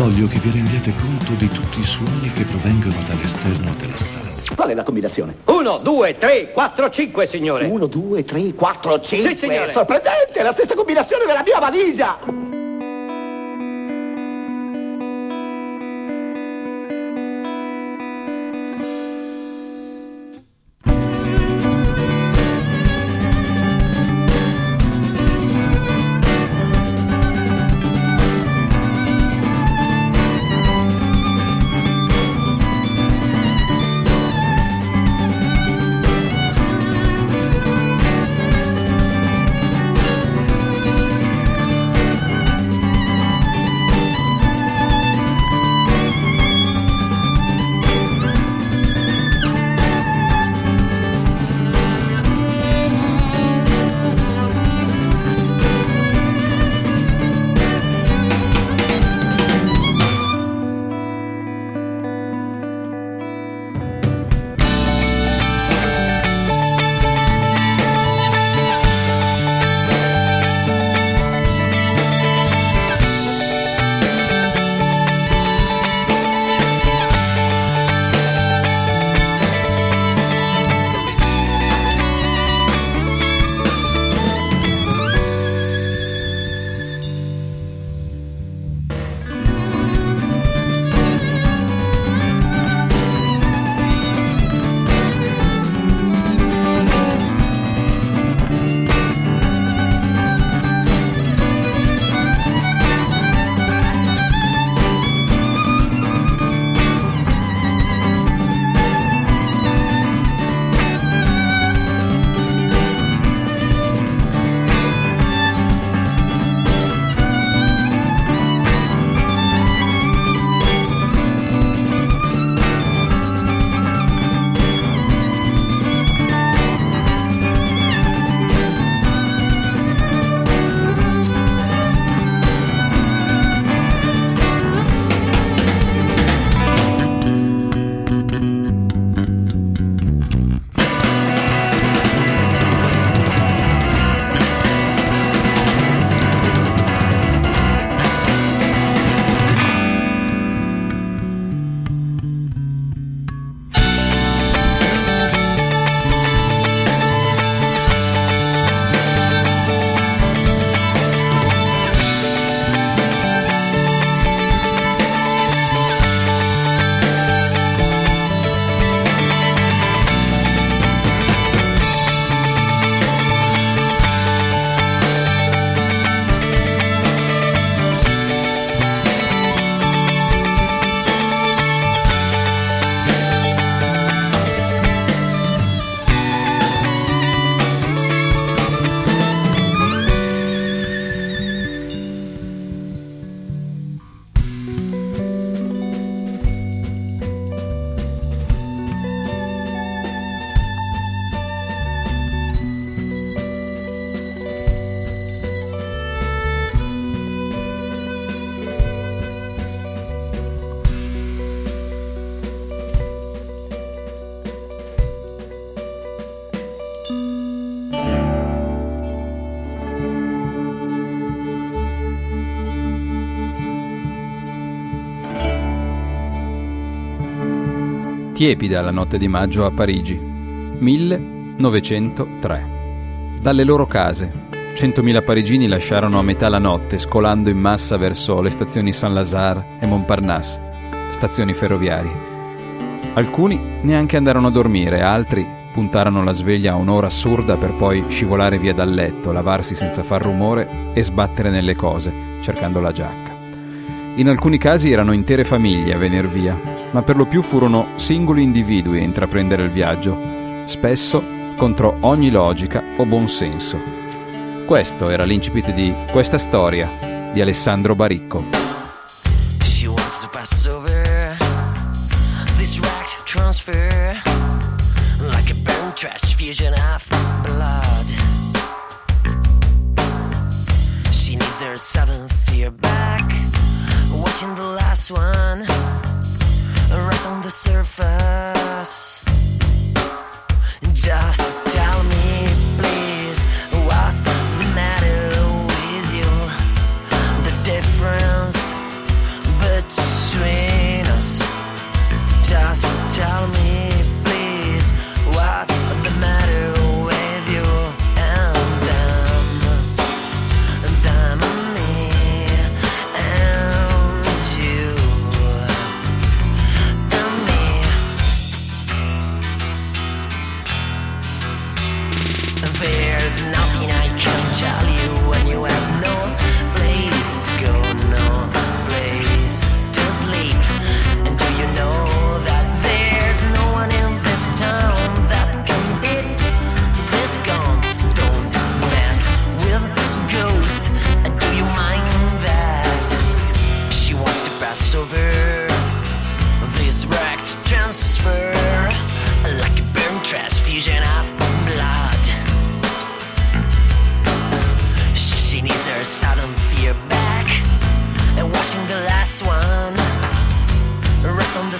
Voglio che vi rendiate conto di tutti i suoni che provengono dall'esterno della stanza. Qual è la combinazione? 1, 2, 3, 4, 5, signore. 1, 2, 3, 4, 5. Sì, signore. Sorprendente, è la stessa combinazione della mia valigia. Tiepida la notte di maggio a Parigi, 1903. Dalle loro case, 100.000 parigini lasciarono a metà la notte, scolando in massa verso le stazioni Saint-Lazare e Montparnasse, stazioni ferroviarie. Alcuni neanche andarono a dormire, altri puntarono la sveglia a un'ora assurda per poi scivolare via dal letto, lavarsi senza far rumore e sbattere nelle cose, cercando la giacca. In alcuni casi erano intere famiglie a venir via, ma per lo più furono singoli individui a intraprendere il viaggio, spesso contro ogni logica o buonsenso. Questo era l'incipit di Questa storia di Alessandro Baricco. She wants to pass over this rack transfer like a burnt trash fusion of blood. She needs her seventh year back, watching the last one rest on the surface. Just tell me, please, what's the matter with you? The difference between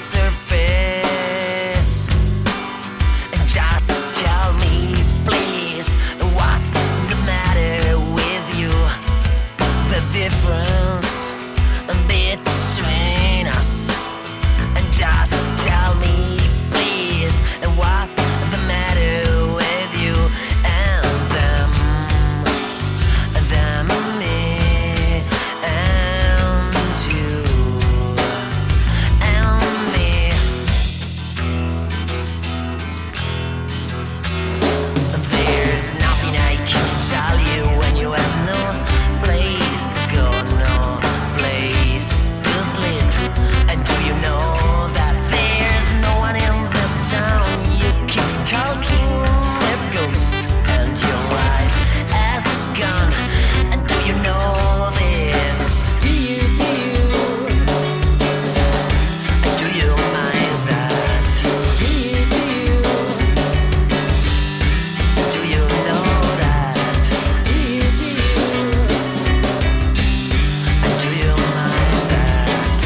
surface. Just tell me, please, what's the matter with you? The difference between us. And just tell me, please, what's the matter with you and them and me and you and me. There's nothing I can tell you when you have no place to go, no place to sleep. And do you know that there's no one in this town? You keep talking with ghosts and your life has gone. And do you know this? Do you mind that? Do you know that? Do you mind that?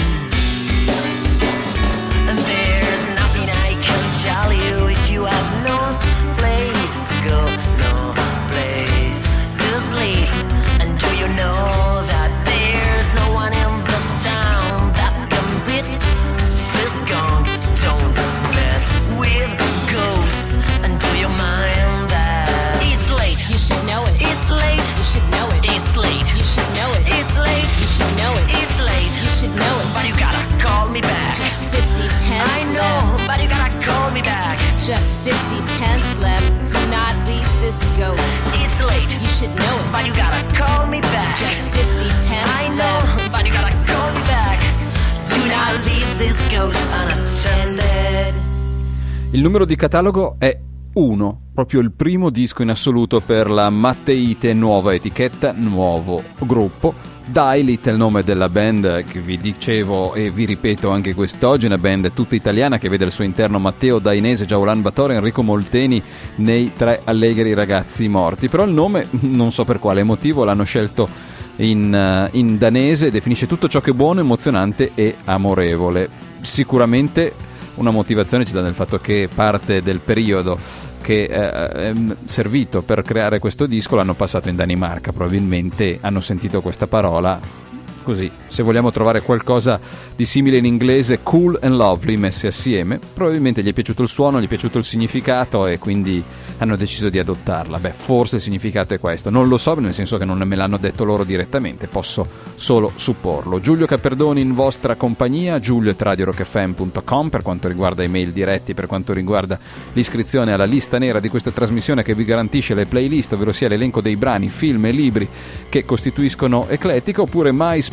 And there's nothing I can tell you if you have no place to go, no place to sleep. And do you know that there's no one in this town that can beat this gong? Don't mess with ghosts. And do you mind that? It's late. You should know it. It's late. You should know it. It's late. You should know it. It's late. You should know it. It's late. You should know it. But you gotta call me back. Just 50 pence I know, left. but you gotta call me back. Just 50 pence left. Do not leave this ghost. It's late. You should know it. But you gotta call me back. Just 50 pence I know, left. but you gotta call me back. Do not leave this ghost unattended. Il numero di catalogo è 1, proprio il primo disco in assoluto per la Matteite, nuova etichetta, nuovo gruppo. Daily è il nome della band che vi dicevo e vi ripeto anche quest'oggi, una band tutta italiana che vede al suo interno Matteo Dainese, Giaulan Batore, Enrico Molteni nei Tre Allegri Ragazzi Morti. Però il nome, non so per quale motivo, l'hanno scelto in danese, definisce tutto ciò che è buono, emozionante e amorevole. Sicuramente una motivazione ci dà nel fatto che parte del periodo che è servito per creare questo disco l'hanno passato in Danimarca, probabilmente hanno sentito questa parola. Così, se vogliamo trovare qualcosa di simile in inglese, cool and lovely messi assieme, probabilmente gli è piaciuto il suono, gli è piaciuto il significato e quindi hanno deciso di adottarla. Beh, forse il significato è questo, non lo so, nel senso che non me l'hanno detto loro direttamente, posso solo supporlo. Giulio Caperdoni in vostra compagnia, giulio@radiorockfm.com per quanto riguarda i mail diretti, per quanto riguarda l'iscrizione alla lista nera di questa trasmissione che vi garantisce le playlist, ovvero sia l'elenco dei brani, film e libri che costituiscono Eclettica, oppure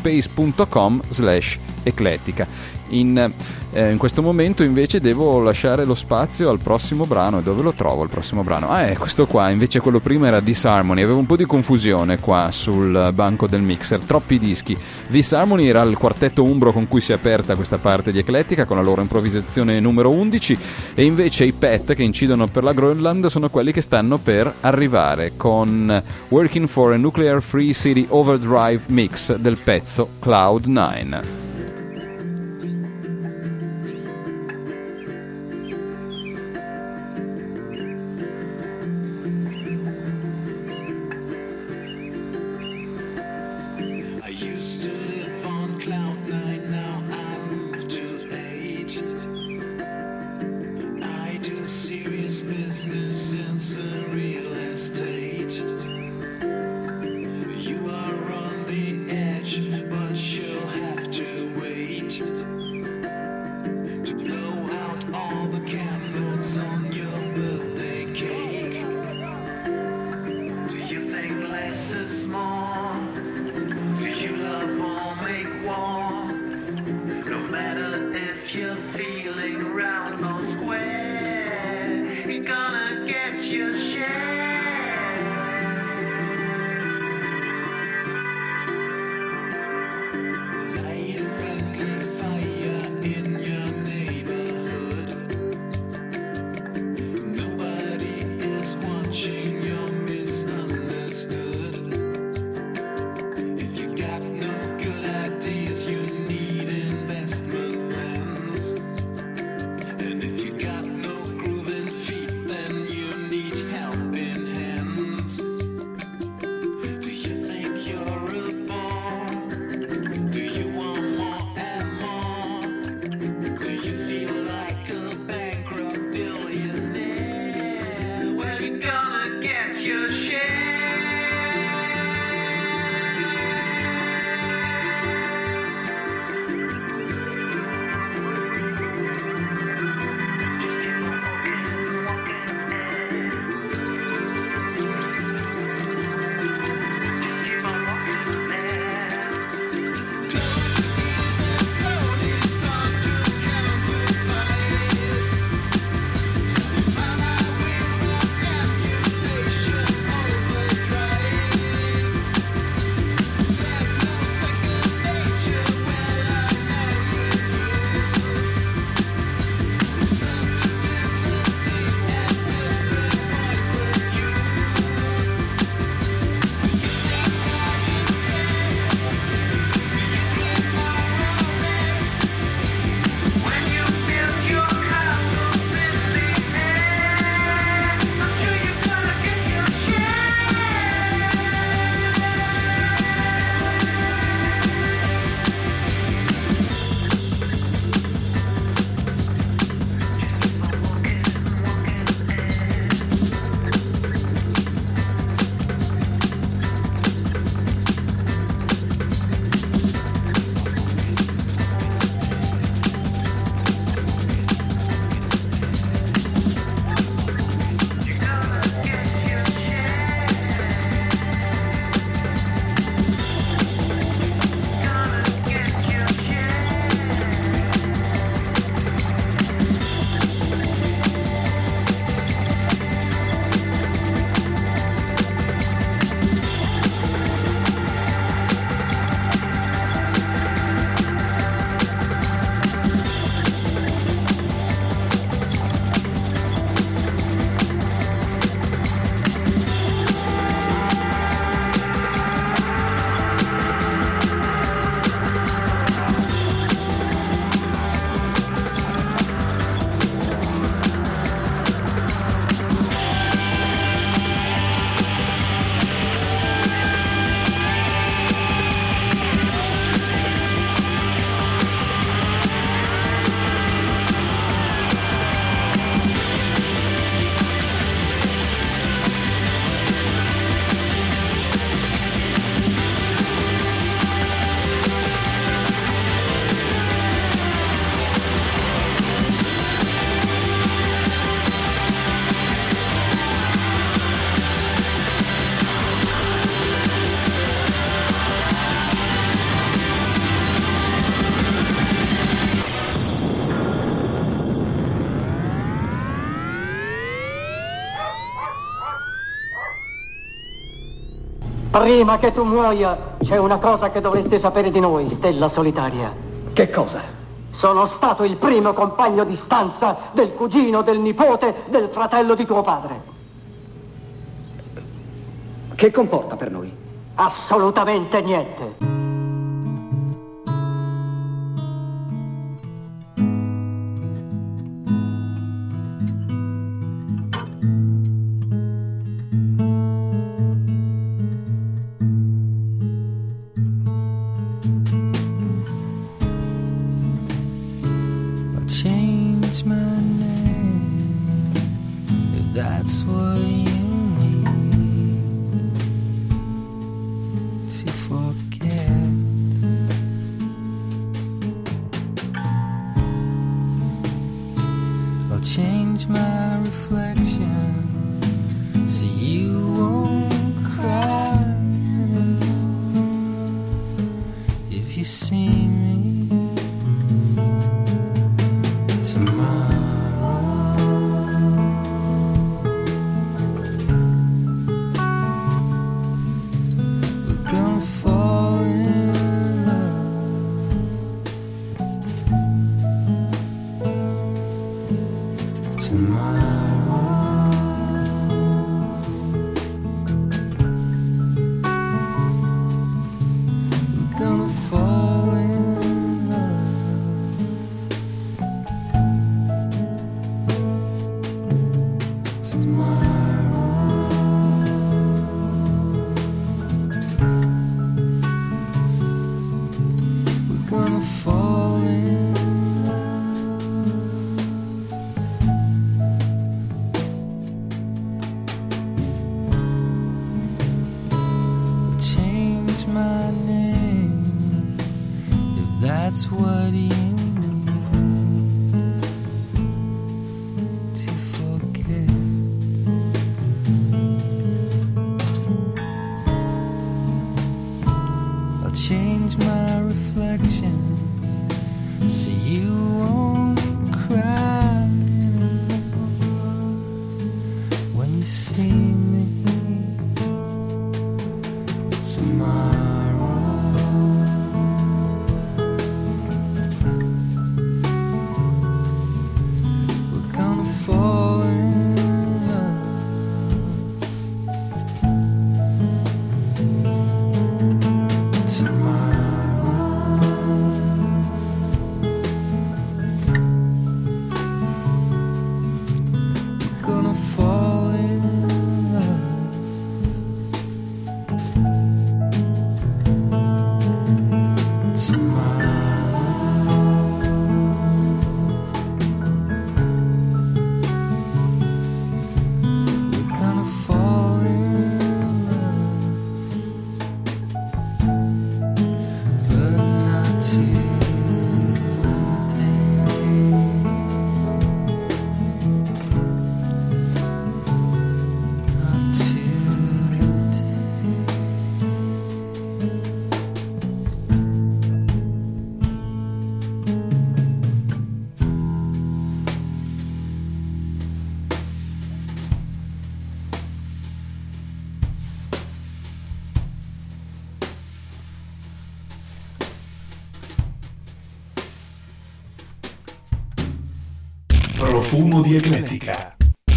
myspace.com/eclettica. In questo momento invece devo lasciare lo spazio al prossimo brano. E dove lo trovo il prossimo brano? Questo qua, invece quello prima era Disharmony. Avevo un po' di confusione qua sul banco del mixer, troppi dischi. Disharmony era il quartetto umbro con cui si è aperta questa parte di Eclettica con la loro improvvisazione numero 11, e invece i Pet che incidono per la Groenland sono quelli che stanno per arrivare con Working for a Nuclear Free City Overdrive mix del pezzo Cloud9. You are on the edge, but you'll have to Prima che tu muoia, c'è una cosa che dovreste sapere di noi, Stella Solitaria. Che cosa? Sono stato il primo compagno di stanza del cugino, del nipote, del fratello di tuo padre. Che comporta per noi? Assolutamente niente. Change my name if that's what you need to forget. I'll change my reflection so you won't cry if you see me. That's what you need to forget. I'll change my reflection so you won't cry when you see me tomorrow. Profumo di eclettica.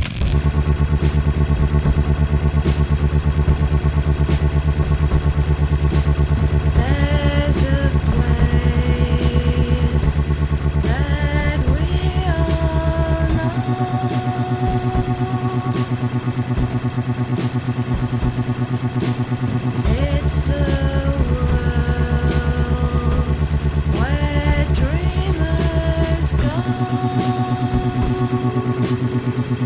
It's the world where dreamers go.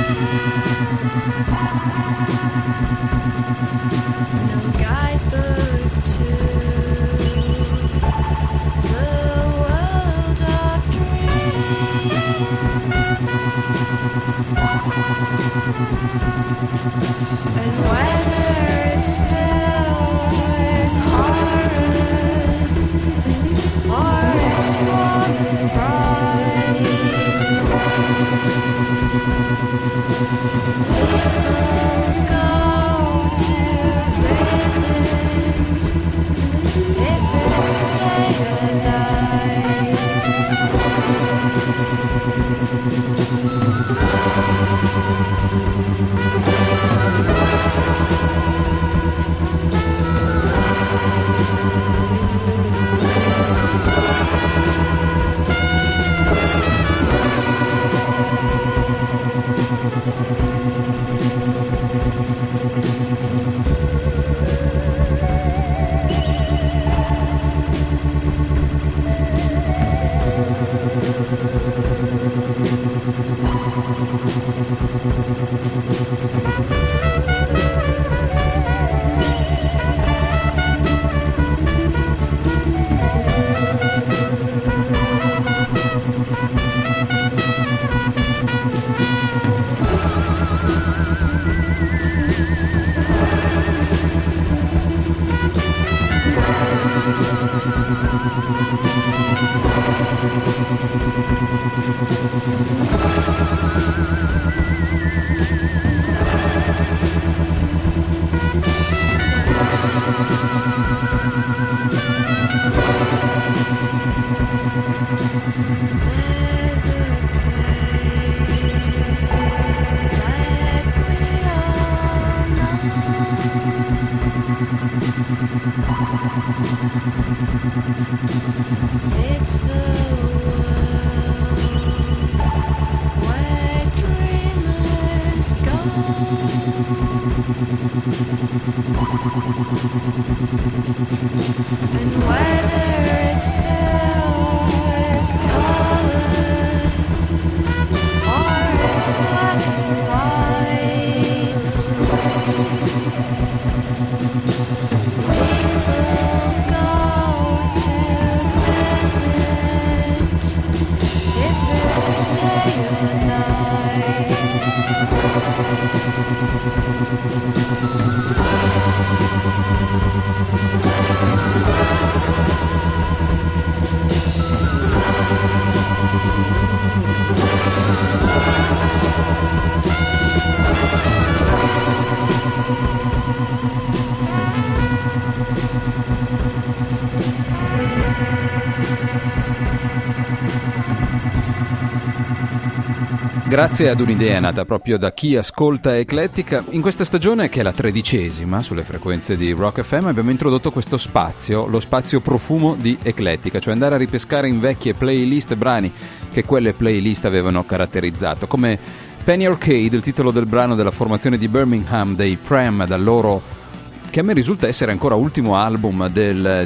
Grazie ad un'idea nata proprio da chi ascolta Eclettica, in questa stagione, che è la 13ª sulle frequenze di Rock FM, abbiamo introdotto questo spazio, lo spazio profumo di Eclettica, cioè andare a ripescare in vecchie playlist brani che quelle playlist avevano caratterizzato, come Penny Arcade, il titolo del brano della formazione di Birmingham dei Pram, dal loro, che a me risulta essere ancora ultimo album del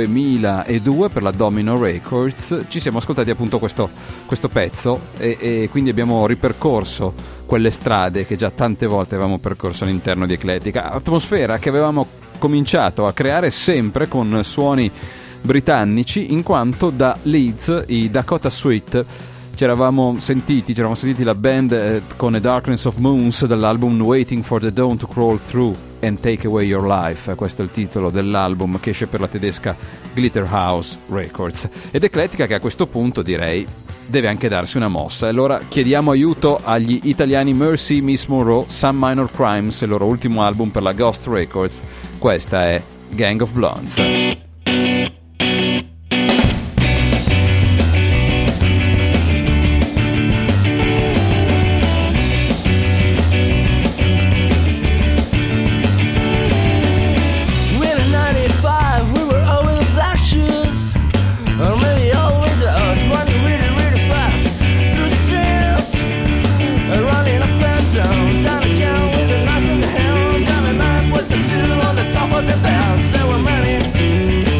2002 per la Domino Records. Ci siamo ascoltati appunto questo pezzo e quindi abbiamo ripercorso quelle strade che già tante volte avevamo percorso all'interno di Eclettica, atmosfera che avevamo cominciato a creare sempre con suoni britannici, in quanto da Leeds i Dakota Suite ci eravamo sentiti la band con A Darkness of Moons dall'album Waiting for the Dawn to Crawl Through and Take Away Your Life. Questo è il titolo dell'album che esce per la tedesca Glitterhouse Records. Ed Eclettica, che a questo punto direi deve anche darsi una mossa. Allora chiediamo aiuto agli italiani Mercy Miss Monroe, Some Minor Crimes, il loro ultimo album per la Ghost Records. Questa è Gang of Blondes. Top of the bells, there were many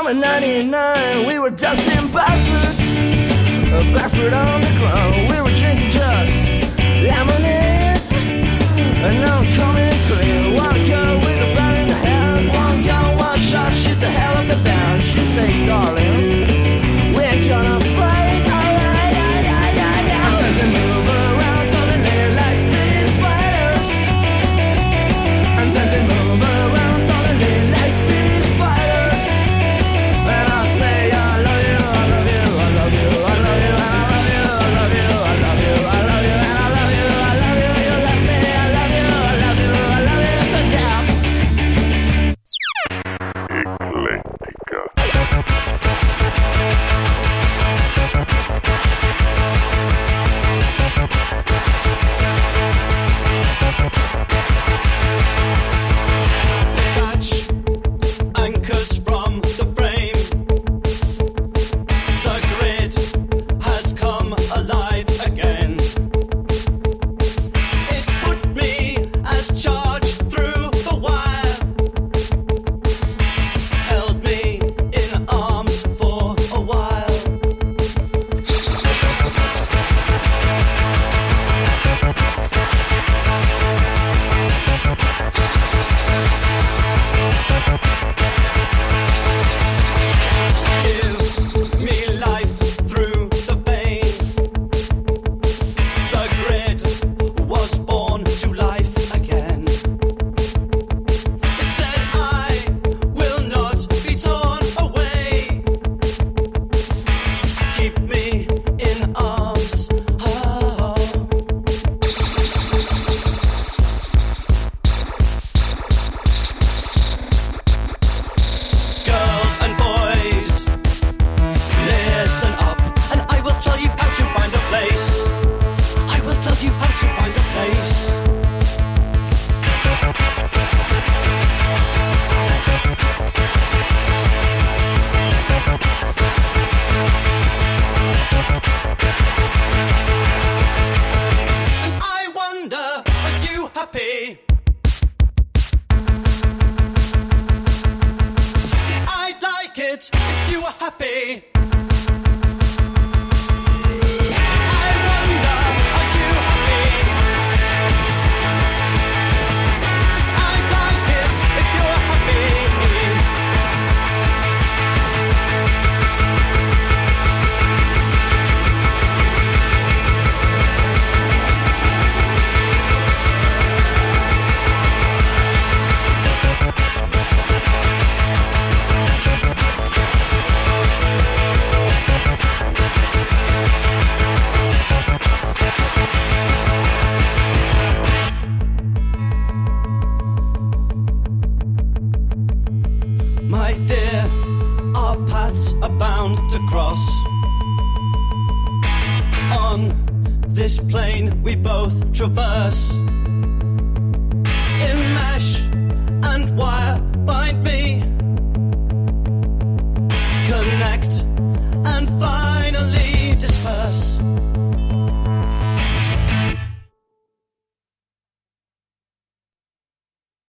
summer 99, we were dusting backwards, barefoot on the ground. We were drinking just lemonade, and now I'm coming clean. One girl with a band in the hand, one gun, one shot, she's the hell of the band. She say, darling, we're gonna fight. I'm trying to move around till the daylight speeds spiders. I'm trying to move around till the daylight speeds spiders. And I say I love you, I love you, I love you, I love you, I love you, I love you, I love you, I love you, and I love you, I love you, you love me, I love you, I love you, I love you to death. Detach anchors from the frame. The grid has come alive again. It put me as charged through the wire, held me in arms for a while. Give me life through the vein. The grid was born to life again. It said I will not be torn away. Keep me in arms. Girls and boys, listen up, and I will tell you how to find a place. I will tell you how to find a place. And I wonder, are you happy? I'd like it if you were happy. I wonder, are you happy? I'd like it if you were happy. My dear, our paths are bound to cross. On this plane we both traverse.